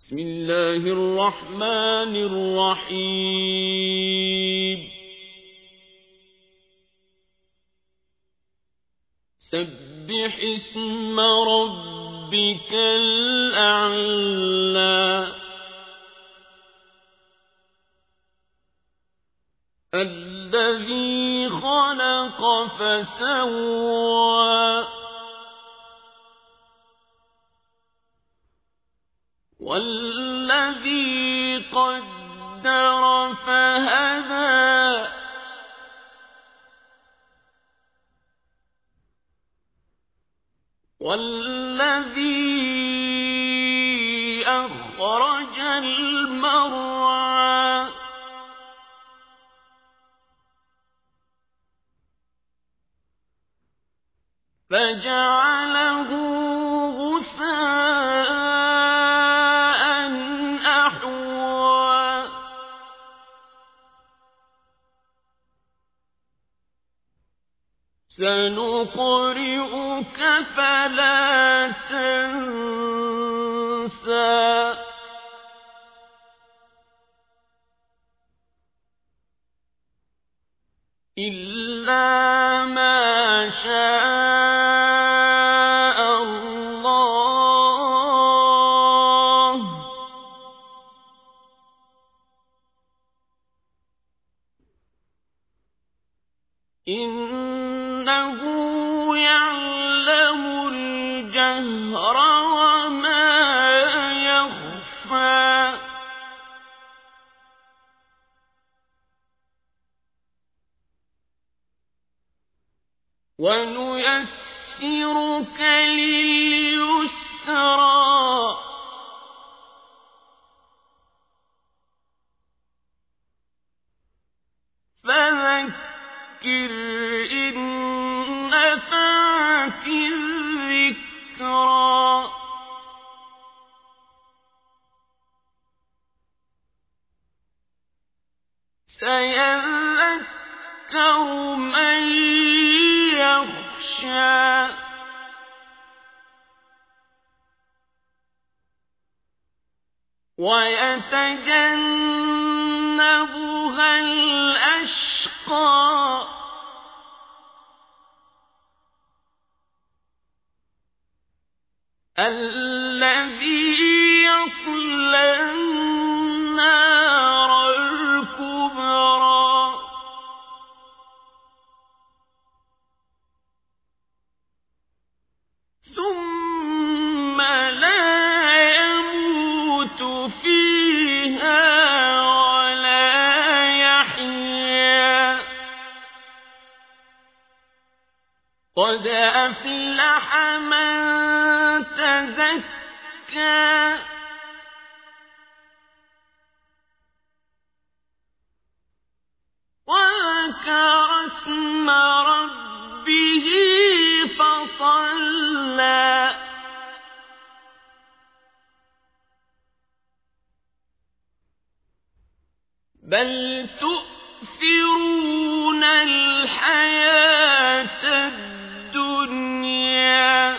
بسم الله الرحمن الرحيم سبح اسم ربك الأعلى الذي خلق فسوى والذي قدر فهدى والذي أخرج المرعى فجعله غثاء أحوى سنقرئك فلا تنسى إلا ما شاء الله إنه يعلم الجهر وما يخفى ونيسرك لليسرى فذكر إن نفعت الذكرى سيذكر من يخشى ويتجنبها الأشقى الذي يصلى النار الكبرى ثم لا يموت فيها ولا يحيا قد أفلح من تزكى وذكر اسم ربه فصلى بل تؤثرون الحياة الدنيا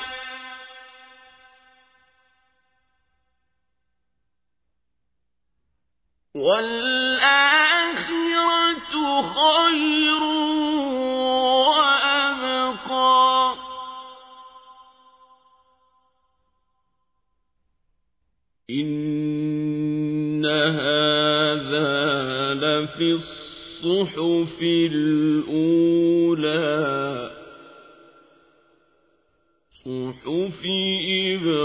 والآخرة خير وأبقى إن هذا لفي الصحف الأولى صحف إبراهيم